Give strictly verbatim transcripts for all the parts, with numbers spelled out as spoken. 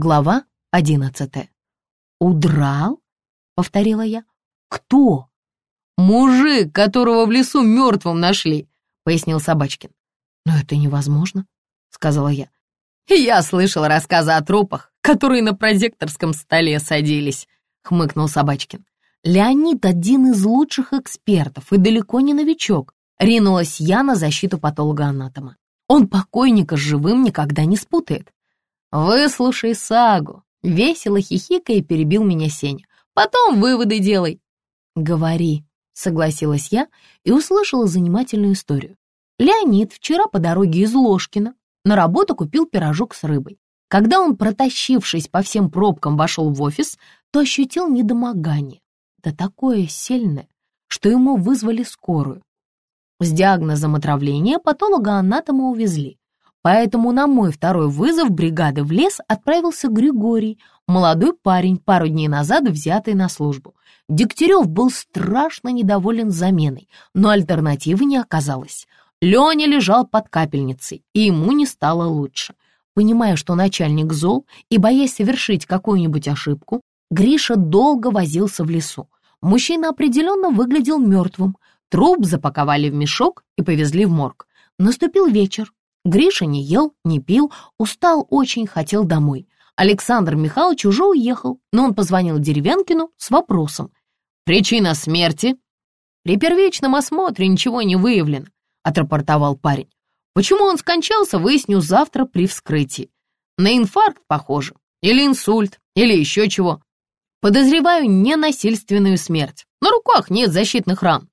Глава одиннадцатая. «Удрал?» — повторила я. «Кто?» «Мужик, которого в лесу мертвым нашли», — пояснил Собачкин. «Но это невозможно», — сказала я. «Я слышал рассказы о трупах, которые на прозекторском столе садились», — хмыкнул Собачкин. «Леонид один из лучших экспертов и далеко не новичок», — ринулась я на защиту патолога-анатома. «Он покойника с живым никогда не спутает». «Выслушай сагу», — весело хихикая перебил меня Сеня. «Потом выводы делай». «Говори», — согласилась я и услышала занимательную историю. Леонид вчера по дороге из Ложкина на работу купил пирожок с рыбой. Когда он, протащившись по всем пробкам, вошел в офис, то ощутил недомогание. Да такое сильное, что ему вызвали скорую. С диагнозом отравления патолога-анатома увезли. Поэтому на мой второй вызов бригады в лес отправился Григорий, молодой парень, пару дней назад взятый на службу. Дегтярев был страшно недоволен заменой, но альтернативы не оказалось. Леня лежал под капельницей, и ему не стало лучше. Понимая, что начальник зол, и боясь совершить какую-нибудь ошибку, Гриша долго возился в лесу. Мужчина определенно выглядел мертвым. Труп запаковали в мешок и повезли в морг. Наступил вечер. Гриша не ел, не пил, устал очень, хотел домой. Александр Михайлович уже уехал, но он позвонил Деревянкину с вопросом. «Причина смерти?» «При первичном осмотре ничего не выявлено», — отрапортовал парень. «Почему он скончался, выясню завтра при вскрытии. На инфаркт похоже, или инсульт, или еще чего. Подозреваю ненасильственную смерть. На руках нет защитных ран».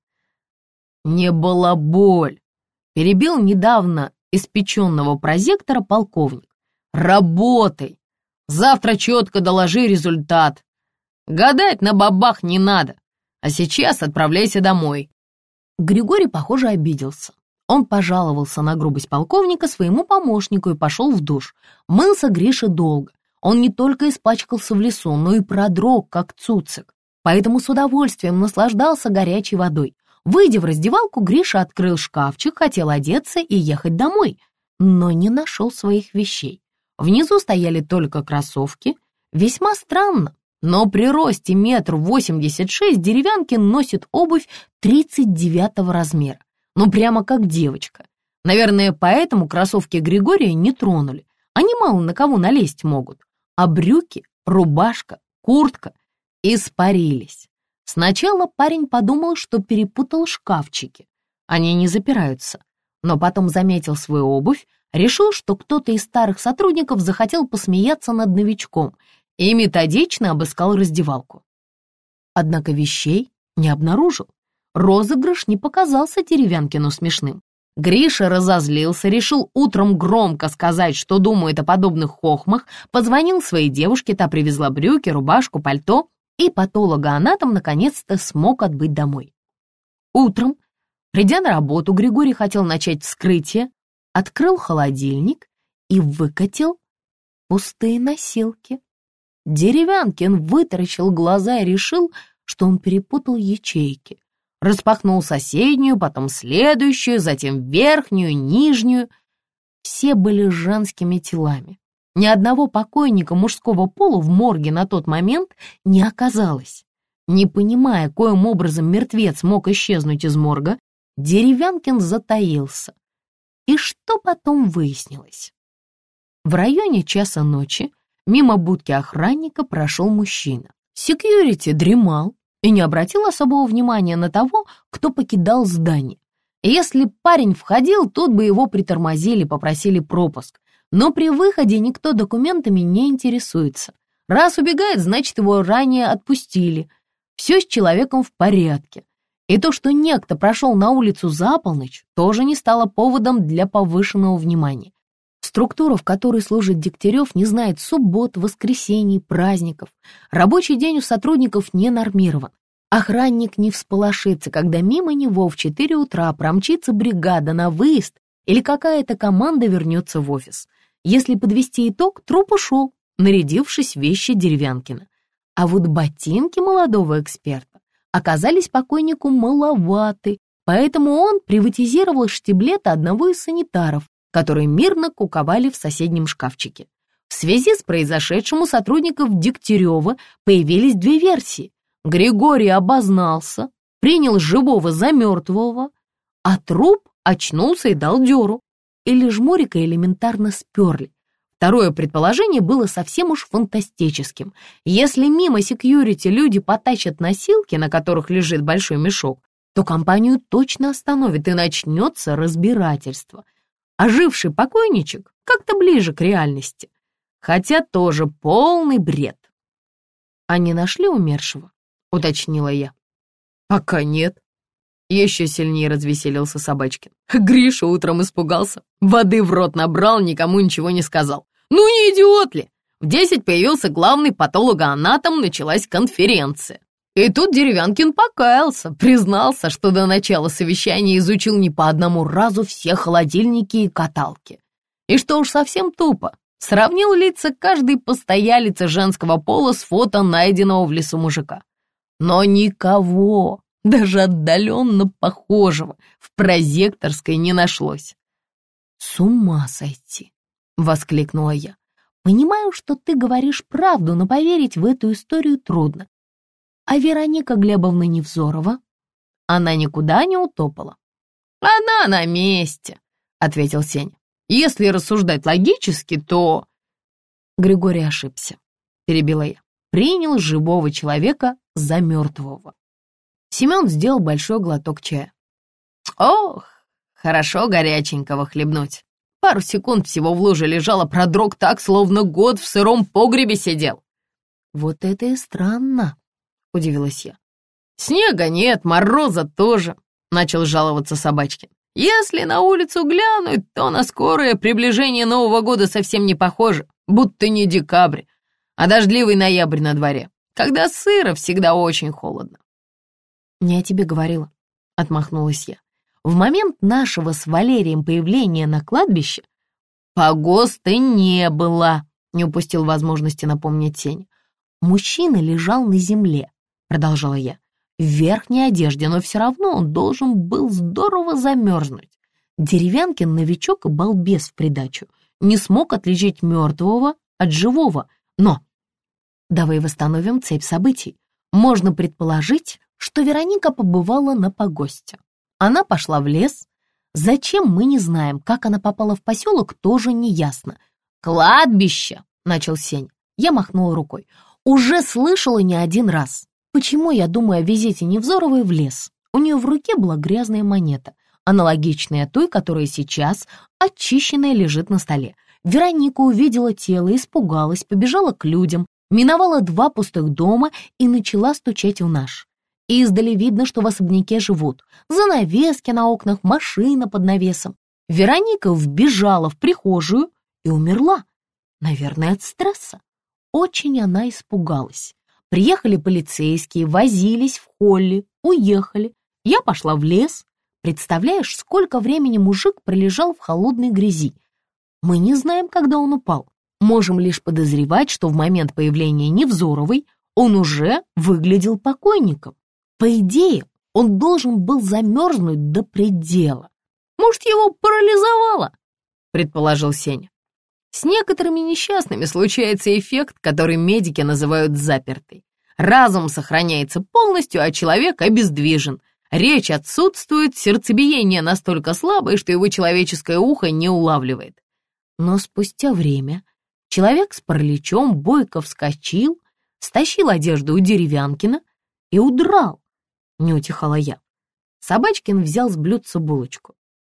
«Не балаболь», — перебил недавно испеченного прозектора полковник. «Работай! Завтра четко доложи результат. Гадать на бабах не надо, а сейчас отправляйся домой». Григорий, похоже, обиделся. Он пожаловался на грубость полковника своему помощнику и пошел в душ. Мылся Гриша долго. Он не только испачкался в лесу, но и продрог, как цуцик. Поэтому с удовольствием наслаждался горячей водой. Выйдя в раздевалку, Гриша открыл шкафчик, хотел одеться и ехать домой, но не нашел своих вещей. Внизу стояли только кроссовки. Весьма странно, но при росте метр восемьдесят шесть Деревянкин носит обувь тридцать девятого размера. Ну, прямо как девочка. Наверное, поэтому кроссовки Григория не тронули. Они мало на кого налезть могут. А брюки, рубашка, куртка испарились. Сначала парень подумал, что перепутал шкафчики. Они не запираются. Но потом заметил свою обувь, решил, что кто-то из старых сотрудников захотел посмеяться над новичком и методично обыскал раздевалку. Однако вещей не обнаружил. Розыгрыш не показался Деревянкину смешным. Гриша разозлился, решил утром громко сказать, что думает о подобных хохмах, позвонил своей девушке, та привезла брюки, рубашку, пальто, и патолога-анатом наконец-то смог отбыть домой. Утром, придя на работу, Григорий хотел начать вскрытие, открыл холодильник и выкатил пустые носилки. Деревянкин вытаращил глаза и решил, что он перепутал ячейки. Распахнул соседнюю, потом следующую, затем верхнюю, нижнюю. Все были женскими телами. Ни одного покойника мужского пола в морге на тот момент не оказалось. Не понимая, коим образом мертвец мог исчезнуть из морга, Деревянкин затаился. И что потом выяснилось? В районе часа ночи мимо будки охранника прошел мужчина. Секьюрити дремал и не обратил особого внимания на того, кто покидал здание. Если парень входил, тут бы его притормозили, попросили пропуск. Но при выходе никто документами не интересуется. Раз убегает, значит, его ранее отпустили. Все с человеком в порядке. И то, что некто прошел на улицу за полночь, тоже не стало поводом для повышенного внимания. Структура, в которой служит Дегтярев, не знает суббот, воскресений, праздников. Рабочий день у сотрудников не нормирован. Охранник не всполошится, когда мимо него в четыре утра промчится бригада на выезд или какая-то команда вернется в офис. Если подвести итог, труп ушел, нарядившись в вещи Деревянкина. А вот ботинки молодого эксперта оказались покойнику маловаты, поэтому он приватизировал штиблеты одного из санитаров, которые мирно куковали в соседнем шкафчике. В связи с произошедшим у сотрудников Дегтярева появились две версии. Григорий обознался, принял живого за мертвого, а труп очнулся и дал дёру. Или жмурика элементарно сперли. Второе предположение было совсем уж фантастическим. Если мимо секьюрити люди потащат носилки, на которых лежит большой мешок, то компанию точно остановит и начнется разбирательство. Оживший покойничек как-то ближе к реальности. Хотя тоже полный бред. «А не нашли умершего?» — уточнила я. «Пока нет». Еще сильнее развеселился Собачкин. Гриша утром испугался, воды в рот набрал, никому ничего не сказал. Ну не идиот ли? В десять появился главный патологоанатом, началась конференция. И тут Деревянкин покаялся, признался, что до начала совещания изучил не по одному разу все холодильники и каталки. И что уж совсем тупо, сравнил лица каждой постоялицы женского пола с фото найденного в лесу мужика. Но никого, даже отдаленно похожего, в прозекторской не нашлось. «С ума сойти!» — воскликнула я. «Понимаю, что ты говоришь правду, но поверить в эту историю трудно. А Вероника Глебовна Невзорова? Она никуда не утопала». «Она на месте», — ответил Сеня. «Если рассуждать логически, то...» Григорий ошибся, перебила я. Принял живого человека за мертвого. Семен сделал большой глоток чая. «Ох, хорошо горяченького хлебнуть. Пару секунд всего в луже лежала, продрог так, словно год в сыром погребе сидел». «Вот это и странно», — удивилась я. «Снега нет, мороза тоже», — начал жаловаться Собачкин. «Если на улицу глянуть, то на скорое приближение Нового года совсем не похоже, будто не декабрь, а дождливый ноябрь на дворе, когда сыро, всегда очень холодно». «Не о тебе говорила», — отмахнулась я. «В момент нашего с Валерием появления на кладбище погоста не было», — не упустил возможности напомнить Сеня. «Мужчина лежал на земле», — продолжала я, «в верхней одежде, но все равно он должен был здорово замерзнуть. Деревянкин новичок и балбес в придачу, не смог отличить мертвого от живого, но...» Давай восстановим цепь событий. Можно предположить, что Вероника побывала на погосте. Она пошла в лес. Зачем, мы не знаем. Как она попала в поселок, тоже не ясно. «Кладбище!» — начал Сень. Я махнула рукой. «Уже слышала не один раз. Почему я думаю о визите Невзоровой в лес? У нее в руке была грязная монета, аналогичная той, которая сейчас очищенная лежит на столе. Вероника увидела тело, испугалась, побежала к людям, миновала два пустых дома и начала стучать в наш. Издали видно, что в особняке живут. Занавески на окнах, машина под навесом. Вероника вбежала в прихожую и умерла. Наверное, от стресса. Очень она испугалась. Приехали полицейские, возились в холле, уехали. Я пошла в лес. Представляешь, сколько времени мужик пролежал в холодной грязи. Мы не знаем, когда он упал. Можем лишь подозревать, что в момент появления Невзоровой он уже выглядел покойником. По идее, он должен был замерзнуть до предела. Может, его парализовало, предположил Сеня. С некоторыми несчастными случается эффект, который медики называют запертый. Разум сохраняется полностью, а человек обездвижен. Речь отсутствует, сердцебиение настолько слабое, что его человеческое ухо не улавливает. Но спустя время человек с параличом бойко вскочил, стащил одежду у Деревянкина и удрал. Не утихала я. Собачкин взял с блюдца булочку.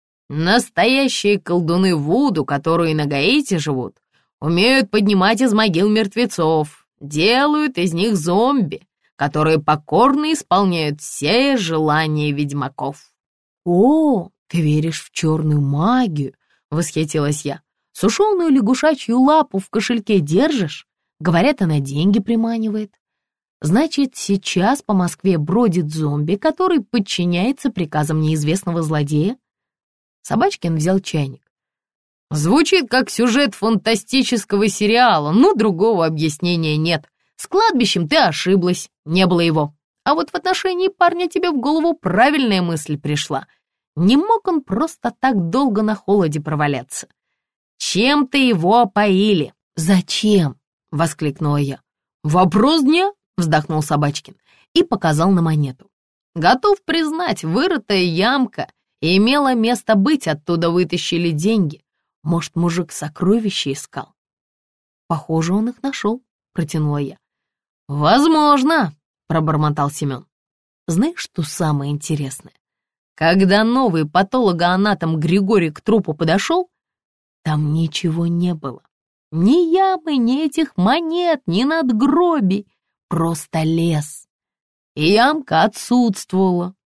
Настоящие колдуны Вуду, которые на Гаити живут, умеют поднимать из могил мертвецов, делают из них зомби, которые покорно исполняют все желания ведьмаков. «О, ты веришь в черную магию?» — восхитилась я. «Сушеную лягушачью лапу в кошельке держишь? Говорят, она деньги приманивает. Значит, сейчас по Москве бродит зомби, который подчиняется приказам неизвестного злодея?» Собачкин взял чайник. «Звучит как сюжет фантастического сериала, но другого объяснения нет. С кладбищем ты ошиблась, не было его. А вот в отношении парня тебе в голову правильная мысль пришла. Не мог он просто так долго на холоде проваляться. Чем-то его опоили, «Зачем?» — воскликнула я. «Вопрос дня!» — вздохнул Собачкин и показал на монету. «Готов признать, вырытая ямка имела место быть, оттуда вытащили деньги. Может, мужик сокровища искал?» «Похоже, он их нашел», — протянула я. «Возможно», — пробормотал Семен. «Знаешь, что самое интересное? Когда новый патологоанатом Григорий к трупу подошел, там ничего не было. Ни ямы, ни этих монет, ни надгробий, просто лес. И ямка отсутствовала.